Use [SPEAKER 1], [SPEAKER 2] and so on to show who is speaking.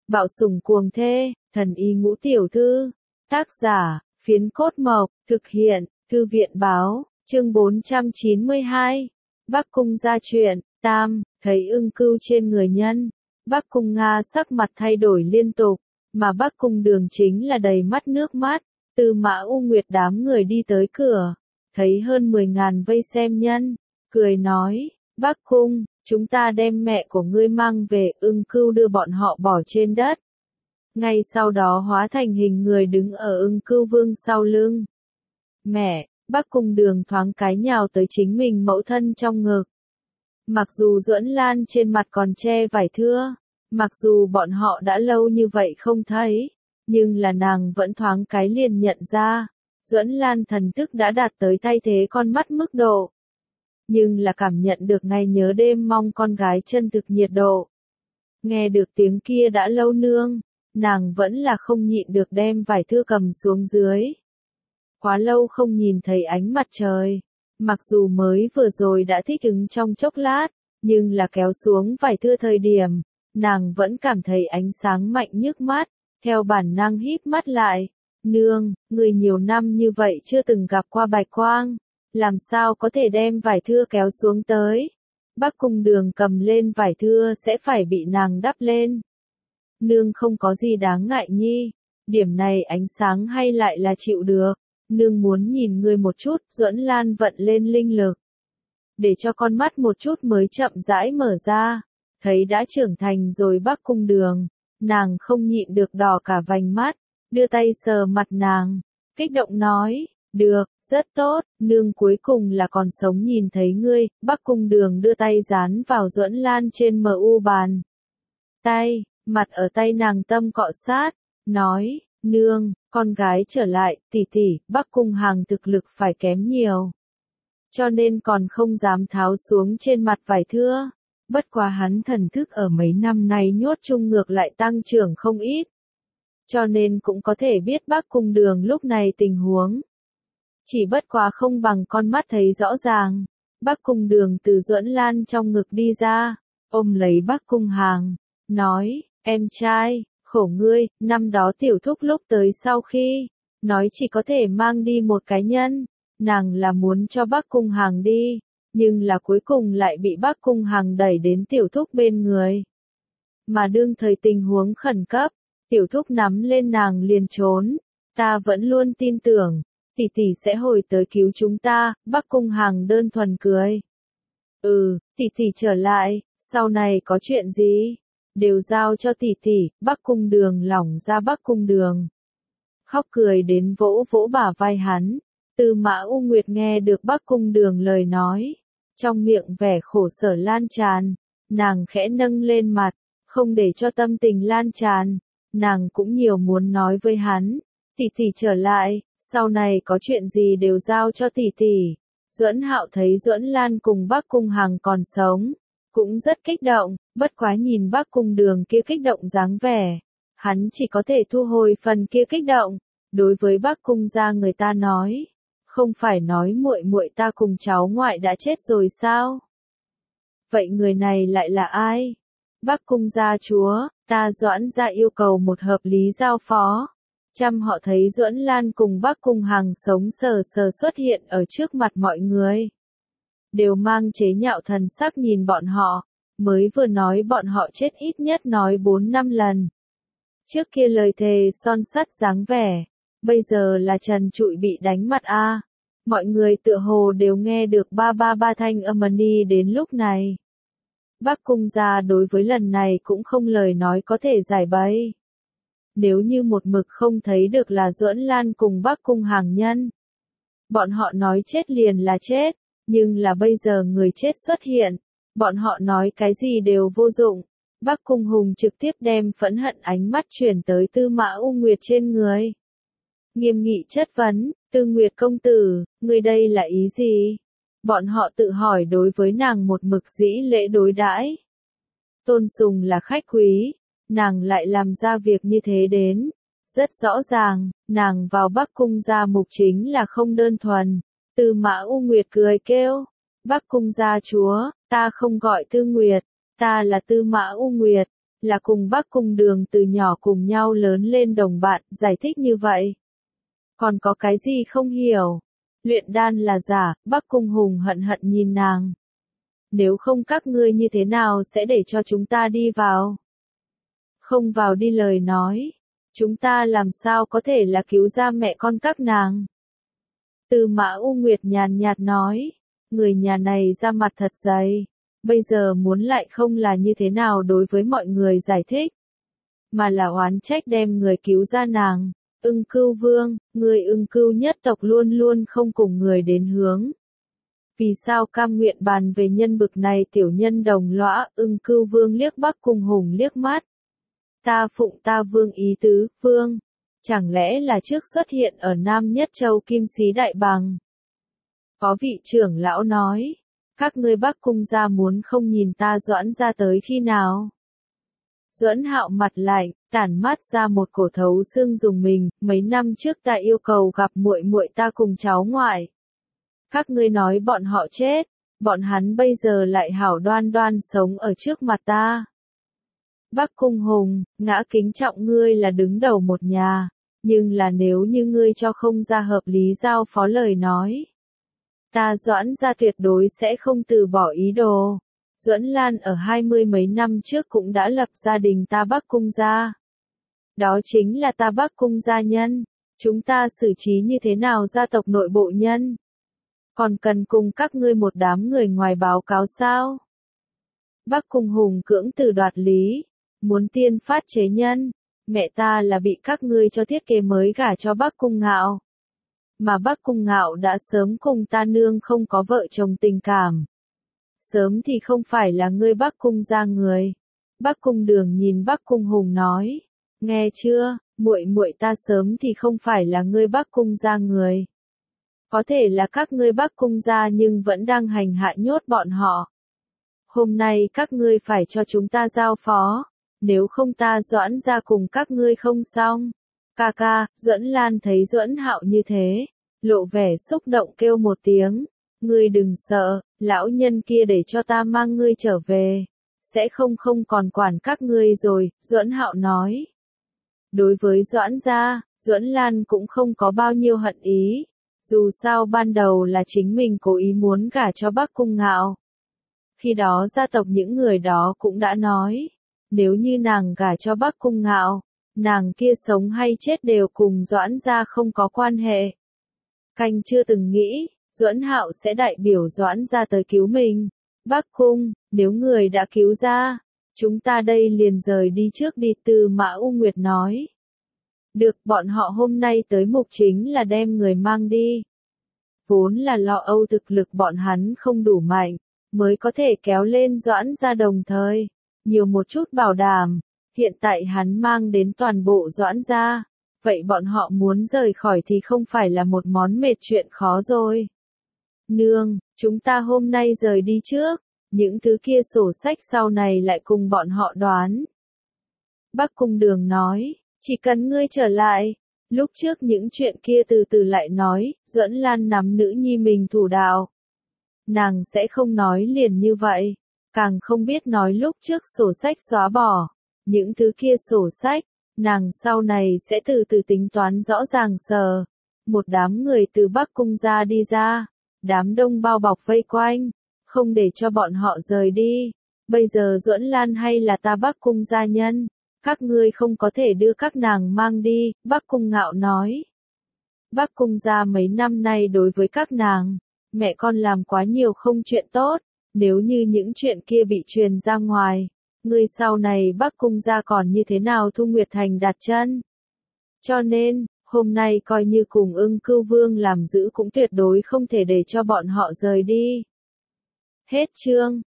[SPEAKER 1] Bạo sủng cuồng thê, thần y ngũ tiểu thư. Tác giả, Phiến Cốt Mộc, thực hiện, Thư viện báo, chương 492. Bắc Cung gia truyện, tam, thấy ưng cưu trên người nhân. Bắc Cung Nga sắc mặt thay đổi liên tục, mà Bắc Cung Đường chính là đầy mắt nước mắt. Tư Mã U Nguyệt đám người đi tới cửa, thấy hơn 10.000 vây xem nhân, cười nói, Bắc Cung, chúng ta đem mẹ của ngươi mang về. Ưng cưu đưa bọn họ bỏ trên đất. Ngay sau đó hóa thành hình người đứng ở Ưng Cưu Vương sau lưng. Mẹ, Bắc Cung Đường thoáng cái nhào tới chính mình mẫu thân trong ngực. Mặc dù Duẫn Lan trên mặt còn che vải thưa, mặc dù bọn họ đã lâu như vậy không thấy, nhưng là nàng vẫn thoáng cái liền nhận ra, Duẫn Lan thần thức đã đạt tới thay thế con mắt mức độ. Nhưng là cảm nhận được ngày nhớ đêm mong con gái chân thực nhiệt độ. Nghe được tiếng kia đã lâu nương, nàng vẫn là không nhịn được đem vải thưa cầm xuống dưới. Quá lâu không nhìn thấy ánh mặt trời, mặc dù mới vừa rồi đã thích ứng trong chốc lát, nhưng là kéo xuống vải thưa thời điểm, nàng vẫn cảm thấy ánh sáng mạnh nhức mắt, theo bản năng híp mắt lại. Nương, người nhiều năm như vậy chưa từng gặp qua bạch quang, làm sao có thể đem vải thưa kéo xuống tới? Bắc Cung Đường cầm lên vải thưa sẽ phải bị nàng đắp lên. Nương không có gì đáng ngại nhi, điểm này ánh sáng hay lại là chịu được. Nương muốn nhìn ngươi một chút. Duẫn Lan vận lên linh lực, để cho con mắt một chút mới chậm rãi mở ra, thấy đã trưởng thành rồi Bắc Cung Đường, nàng không nhịn được đỏ cả vành mắt, đưa tay sờ mặt nàng, kích động nói, được, rất tốt, nương cuối cùng là còn sống nhìn thấy ngươi. Bắc Cung Đường đưa tay dán vào Duẫn Lan trên mu bàn tay, mặt ở tay nàng tâm cọ sát, nói, nương, con gái trở lại, tỷ tỷ, Bắc Cung Hàng thực lực phải kém nhiều, cho nên còn không dám tháo xuống trên mặt vải thưa. Bất quá hắn thần thức ở mấy năm nay nhốt chung ngược lại tăng trưởng không ít, cho nên cũng có thể biết Bắc Cung Đường lúc này tình huống. Chỉ bất quá không bằng con mắt thấy rõ ràng. Bắc Cung Đường từ Duẫn Lan trong ngực đi ra, ôm lấy Bắc Cung Hàng, nói, em trai, khổ ngươi, năm đó tiểu thúc lúc tới sau khi, nói chỉ có thể mang đi một cái nhân, nàng là muốn cho Bắc Cung Hàng đi, nhưng là cuối cùng lại bị Bắc Cung Hàng đẩy đến tiểu thúc bên người. Mà đương thời tình huống khẩn cấp, tiểu thúc nắm lên nàng liền trốn, ta vẫn luôn tin tưởng, tỷ tỷ sẽ hồi tới cứu chúng ta. Bắc Cung Hàng đơn thuần cười. Tỷ tỷ trở lại, sau này có chuyện gì, đều giao cho tỷ tỷ. Bắc Cung Đường lỏng ra. Bắc Cung Đường khóc cười đến vỗ vỗ bả vai hắn. Tư Mã U Nguyệt nghe được Bắc Cung Đường lời nói, trong miệng vẻ khổ sở lan tràn, nàng khẽ nâng lên mặt, không để cho tâm tình lan tràn, nàng cũng nhiều muốn nói với hắn, tỷ tỷ trở lại, sau này có chuyện gì đều giao cho tỷ tỷ. Duẫn Hạo thấy Duẫn Lan cùng Bắc Cung Hàng còn sống, cũng rất kích động, bất quá nhìn Bắc Cung Đường kia kích động dáng vẻ, hắn chỉ có thể thu hồi phần kia kích động. Đối với Bắc Cung gia người ta nói, không phải nói muội muội ta cùng cháu ngoại đã chết rồi sao? Vậy người này lại là ai? Bắc Cung gia chúa, ta Doãn gia yêu cầu một hợp lý giao phó. Trăm họ thấy Duẫn Lan cùng Bắc Cung Hàng sống sờ sờ xuất hiện ở trước mặt mọi người, đều mang chế nhạo thần sắc nhìn bọn họ, mới vừa nói bọn họ chết ít nhất nói 4-5 lần. Trước kia lời thề son sắt dáng vẻ, bây giờ là trần trụi bị đánh mặt a. Mọi người tựa hồ đều nghe được ba ba ba thanh âm ni đến lúc này. Bắc Cung gia đối với lần này cũng không lời nói có thể giải bày. Nếu như một mực không thấy được là Duẫn Lan cùng Bắc Cung Hàng nhân, bọn họ nói chết liền là chết, nhưng là bây giờ người chết xuất hiện, bọn họ nói cái gì đều vô dụng. Bắc Cung Hùng trực tiếp đem phẫn hận ánh mắt chuyển tới Tư Mã U Nguyệt trên người. Nghiêm nghị chất vấn, Tư Nguyệt công tử, người đây là ý gì? Bọn họ tự hỏi đối với nàng một mực dĩ lễ đối đãi, tôn sùng là khách quý, nàng lại làm ra việc như thế đến. Rất rõ ràng, nàng vào Bắc Cung gia mục chính là không đơn thuần. Tư Mã U Nguyệt cười kêu, Bắc Cung gia chúa, ta không gọi Tư Nguyệt, ta là Tư Mã U Nguyệt. là cùng Bắc Cung Đường từ nhỏ cùng nhau lớn lên đồng bạn, giải thích như vậy. Còn có cái gì không hiểu? Luyện đan là giả, Bắc Cung Hùng hận hận nhìn nàng. Nếu không các ngươi như thế nào sẽ để cho chúng ta đi vào? Không vào đi lời nói. Chúng ta làm sao có thể là cứu ra mẹ con các nàng? Tư Mã U Nguyệt nhàn nhạt nói. Người nhà này ra mặt thật dày. Bây giờ muốn lại không là như thế nào đối với mọi người giải thích. Mà là oán trách đem người cứu ra nàng. Ưng Cưu Vương, người Ưng Cưu nhất tộc luôn luôn không cùng người đến hướng. Vì sao cam nguyện bàn về nhân bực này tiểu nhân đồng lõa? Ưng Cưu Vương liếc Bắc Cung Hùng liếc mắt. Ta phụng ta vương ý tứ, vương. Chẳng lẽ là trước xuất hiện ở Nam Nhất Châu Kim Xí Đại Bằng? Có vị trưởng lão nói, các ngươi Bắc Cung gia muốn không nhìn ta Doãn gia tới khi nào? Doãn Hạo mặt lạnh, tản mát ra một cổ thấu xương dùng mình, mấy năm trước ta yêu cầu gặp muội muội ta cùng cháu ngoại. Các ngươi nói bọn họ chết, bọn hắn bây giờ lại hảo đoan đoan sống ở trước mặt ta. Bắc Cung Hùng, ngã kính trọng ngươi là đứng đầu một nhà, nhưng là nếu như ngươi cho không ra hợp lý giao phó lời nói. Ta Doãn gia tuyệt đối sẽ không từ bỏ ý đồ. Duẫn Lan ở 20 mấy năm trước cũng đã lập gia đình ta Bắc Cung gia. Đó chính là ta Bắc Cung gia nhân. Chúng ta xử trí như thế nào gia tộc nội bộ nhân? Còn cần cùng các ngươi một đám người ngoài báo cáo sao? Bắc Cung Hùng cưỡng từ đoạt lý. Muốn tiên phát chế nhân. Mẹ ta là bị các ngươi cho thiết kế mới gả cho Bắc Cung Ngạo. Mà Bắc Cung Ngạo đã sớm cùng ta nương không có vợ chồng tình cảm. Sớm thì không phải là ngươi Bắc Cung gia người. Bắc Cung Đường nhìn Bắc Cung Hùng nói. Nghe chưa, muội muội ta sớm thì không phải là ngươi Bắc Cung gia người. Có thể là các ngươi Bắc Cung gia nhưng vẫn đang hành hạ nhốt bọn họ. Hôm nay các ngươi phải cho chúng ta giao phó. Nếu không ta Doãn gia cùng các ngươi không xong. Ca ca, Duẫn Lan thấy Duẫn Hạo như thế. Lộ vẻ xúc động kêu một tiếng. Ngươi đừng sợ, lão nhân kia để cho ta mang ngươi trở về. Sẽ không còn quản các ngươi rồi, Duẫn Hạo nói. Đối với Doãn gia, Duẫn Lan cũng không có bao nhiêu hận ý. Dù sao ban đầu là chính mình cố ý muốn gả cho Bắc Cung Ngạo. Khi đó gia tộc những người đó cũng đã nói. Nếu như nàng gả cho Bắc Cung Ngạo, nàng kia sống hay chết đều cùng Doãn gia không có quan hệ. Canh chưa từng nghĩ, Duẫn Hạo sẽ đại biểu Doãn gia tới cứu mình. Bắc Cung, nếu người đã cứu ra, chúng ta đây liền rời đi trước đi. Tư Mã U Nguyệt nói. Được, bọn họ hôm nay tới mục chính là đem người mang đi. Vốn là lo âu thực lực bọn hắn không đủ mạnh, mới có thể kéo lên Doãn gia đồng thời. Nhiều một chút bảo đảm, hiện tại hắn mang đến toàn bộ Doãn gia. Vậy bọn họ muốn rời khỏi thì không phải là một món mệt chuyện khó rồi. Nương, chúng ta hôm nay rời đi trước, những thứ kia sổ sách sau này lại cùng bọn họ đoán. Bắc Cung Đường nói, chỉ cần ngươi trở lại, lúc trước những chuyện kia từ từ lại nói, Duẫn Lan nắm nữ nhi mình thủ đạo. Nàng sẽ không nói liền như vậy, càng không biết nói lúc trước sổ sách xóa bỏ, những thứ kia sổ sách. Nàng sau này sẽ từ từ tính toán rõ ràng sờ. Một đám người từ Bắc Cung gia đi ra. Đám đông bao bọc vây quanh. Không để cho bọn họ rời đi. Bây giờ Duẫn Lan hay là ta Bắc Cung gia nhân. Các ngươi không có thể đưa các nàng mang đi. Bắc Cung Ngạo nói. Bắc Cung gia mấy năm nay đối với các nàng. Mẹ con làm quá nhiều không chuyện tốt. Nếu như những chuyện kia bị truyền ra ngoài. Ngươi sau này Bắc Cung gia còn như thế nào Thu Nguyệt Thành đặt chân. Cho nên, hôm nay coi như cùng Ưng Cưu Vương làm giữ cũng tuyệt đối không thể để cho bọn họ rời đi. Hết chương.